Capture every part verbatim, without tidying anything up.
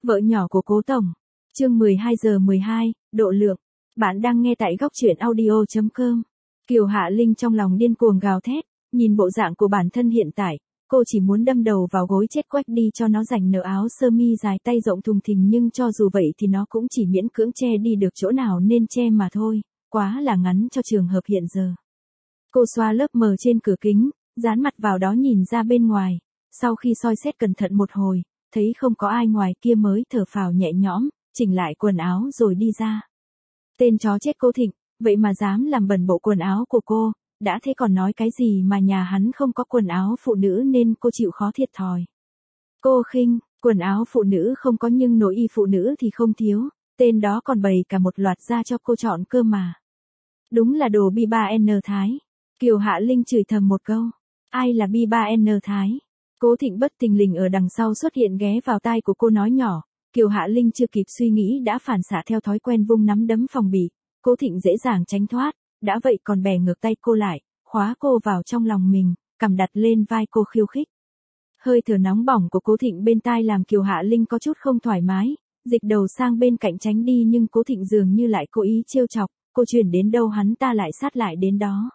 Vợ nhỏ của Cố Tổng. Chương mười hai giờ mười hai, độ lượng. Bạn đang nghe tại góc truyện audio chấm com. Kiều Hạ Linh trong lòng điên cuồng gào thét, nhìn bộ dạng của bản thân hiện tại, cô chỉ muốn đâm đầu vào gối chết quách đi cho nó rành nở áo sơ mi dài tay rộng thùng thình, nhưng cho dù vậy thì nó cũng chỉ miễn cưỡng che đi được chỗ nào nên che mà thôi, quá là ngắn cho trường hợp hiện giờ. Cô xoa lớp mờ trên cửa kính, dán mặt vào đó nhìn ra bên ngoài, sau khi soi xét cẩn thận một hồi, thấy không có ai ngoài kia mới thở phào nhẹ nhõm, chỉnh lại quần áo rồi đi ra. Tên chó chết Cố Thịnh, vậy mà dám làm bẩn bộ quần áo của cô, đã thế còn nói cái gì mà nhà hắn không có quần áo phụ nữ nên cô chịu khó thiệt thòi. Cô khinh, quần áo phụ nữ không có nhưng nội y phụ nữ thì không thiếu, tên đó còn bày cả một loạt ra cho cô chọn cơ mà. Đúng là đồ bi ba en Thái. Kiều Hạ Linh chửi thầm một câu. Ai là bi ba en Thái? Cố Thịnh bất thình lình ở đằng sau xuất hiện ghé vào tai của cô nói nhỏ. Kiều Hạ Linh chưa kịp suy nghĩ đã phản xạ theo thói quen vung nắm đấm phòng bị. Cố Thịnh dễ dàng tránh thoát, đã vậy còn bè ngược tay cô lại, khóa cô vào trong lòng mình, cầm đặt lên vai cô khiêu khích. Hơi thở nóng bỏng của Cố Thịnh bên tai làm Kiều Hạ Linh có chút không thoải mái, dịch đầu sang bên cạnh tránh đi, nhưng Cố Thịnh dường như lại cố ý trêu chọc, cô chuyển đến đâu hắn ta lại sát lại đến đó.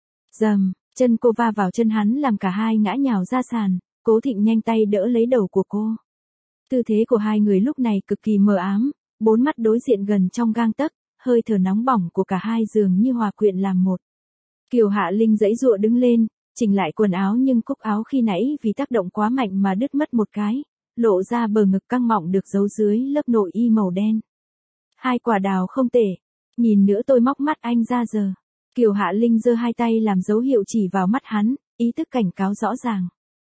Dầm, chân cô va vào chân hắn làm cả hai ngã nhào ra sàn, Cố Thịnh nhanh tay đỡ lấy đầu của cô. Tư thế của hai người lúc này cực kỳ mờ ám, bốn mắt đối diện gần trong gang tấc, hơi thở nóng bỏng của cả hai dường như hòa quyện làm một. Kiều Hạ Linh giãy giụa đứng lên, chỉnh lại quần áo nhưng cúc áo khi nãy vì tác động quá mạnh mà đứt mất một cái, lộ ra bờ ngực căng mọng được giấu dưới lớp nội y màu đen. Hai quả đào không tệ, nhìn nữa tôi móc mắt anh ra giờ. Kiều Hạ Linh giơ hai tay làm dấu hiệu chỉ vào mắt hắn, ý thức cảnh cáo rõ ràng.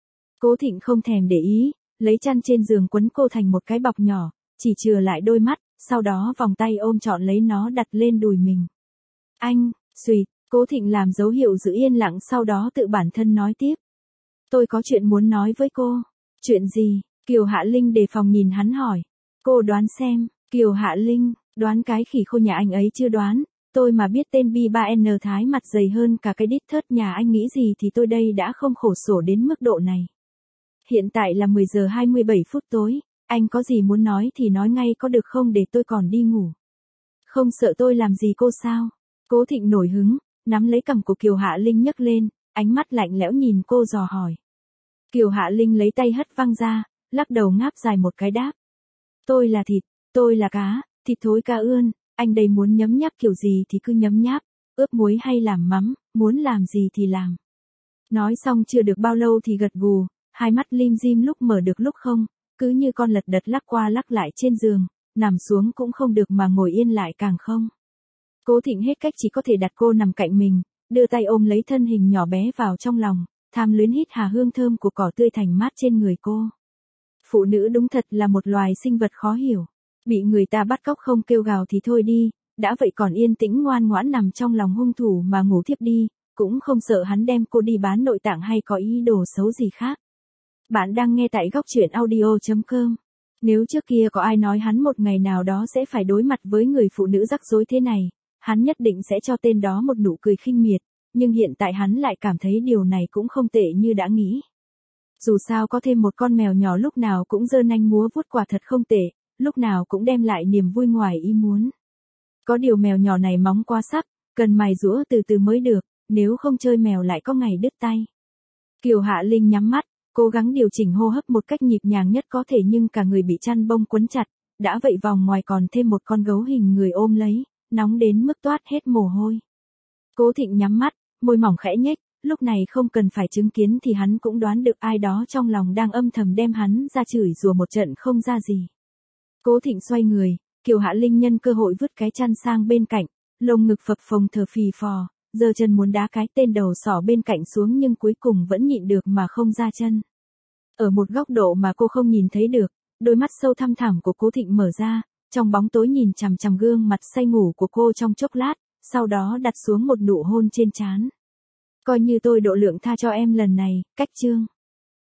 Cố Thịnh không thèm để ý, lấy chăn trên giường quấn cô thành một cái bọc nhỏ, chỉ chừa lại đôi mắt, sau đó vòng tay ôm trọn lấy nó đặt lên đùi mình. Anh, suýt, Cố Thịnh làm dấu hiệu giữ yên lặng, sau đó tự bản thân nói tiếp. Tôi có chuyện muốn nói với cô. Chuyện gì? Kiều Hạ Linh đề phòng nhìn hắn hỏi. Cô đoán xem. Kiều Hạ Linh, đoán cái khỉ khô nhà anh ấy chưa đoán. Tôi mà biết tên bi ba en Thái mặt dày hơn cả cái đít thớt nhà anh nghĩ gì thì tôi đây đã không khổ sở đến mức độ này. Hiện tại là mười giờ hai mươi bảy phút tối, anh có gì muốn nói thì nói ngay có được không, để tôi còn đi ngủ. Không sợ tôi làm gì cô sao? Cố Thịnh nổi hứng, nắm lấy cằm của Kiều Hạ Linh nhấc lên, ánh mắt lạnh lẽo nhìn cô dò hỏi. Kiều Hạ Linh lấy tay hất văng ra, lắc đầu ngáp dài một cái đáp. Tôi là thịt, tôi là cá, thịt thối cá ươn, anh đây muốn nhấm nháp kiểu gì thì cứ nhấm nháp, ướp muối hay làm mắm, muốn làm gì thì làm. Nói xong chưa được bao lâu thì gật gù, hai mắt lim dim lúc mở được lúc không, cứ như con lật đật lắc qua lắc lại trên giường, nằm xuống cũng không được mà ngồi yên lại càng không. Cố Thịnh hết cách chỉ có thể đặt cô nằm cạnh mình, đưa tay ôm lấy thân hình nhỏ bé vào trong lòng, tham luyến hít hà hương thơm của cỏ tươi thành mát trên người cô. Phụ nữ đúng thật là một loài sinh vật khó hiểu, bị người ta bắt cóc không kêu gào thì thôi đi, đã vậy còn yên tĩnh ngoan ngoãn nằm trong lòng hung thủ mà ngủ thiếp đi, cũng không sợ hắn đem cô đi bán nội tạng hay có ý đồ xấu gì khác. Bạn đang nghe tại góc truyện audio chấm com. Nếu trước kia có ai nói hắn một ngày nào đó sẽ phải đối mặt với người phụ nữ rắc rối thế này, hắn nhất định sẽ cho tên đó một nụ cười khinh miệt, nhưng hiện tại hắn lại cảm thấy điều này cũng không tệ như đã nghĩ. Dù sao có thêm một con mèo nhỏ lúc nào cũng giơ nanh múa vuốt quả thật không tệ, lúc nào cũng đem lại niềm vui ngoài ý muốn. Có điều mèo nhỏ này móng quá sắc, cần mài giũa từ từ mới được, nếu không chơi mèo lại có ngày đứt tay. Kiều Hạ Linh nhắm mắt, cố gắng điều chỉnh hô hấp một cách nhịp nhàng nhất có thể, nhưng cả người bị chăn bông quấn chặt, đã vậy vòng ngoài còn thêm một con gấu hình người ôm lấy, nóng đến mức toát hết mồ hôi. Cố Thịnh nhắm mắt, môi mỏng khẽ nhếch, lúc này không cần phải chứng kiến thì hắn cũng đoán được ai đó trong lòng đang âm thầm đem hắn ra chửi rủa một trận không ra gì. Cố Thịnh xoay người, Kiều Hạ Linh nhân cơ hội vứt cái chăn sang bên cạnh, lồng ngực phập phồng thở phì phò, giơ chân muốn đá cái tên đầu sỏ bên cạnh xuống nhưng cuối cùng vẫn nhịn được mà không ra chân. Ở một góc độ mà cô không nhìn thấy được, đôi mắt sâu thăm thẳm của Cố Thịnh mở ra, trong bóng tối nhìn chằm chằm gương mặt say ngủ của cô trong chốc lát, sau đó đặt xuống một nụ hôn trên trán. Coi như tôi độ lượng tha cho em lần này, cách chương.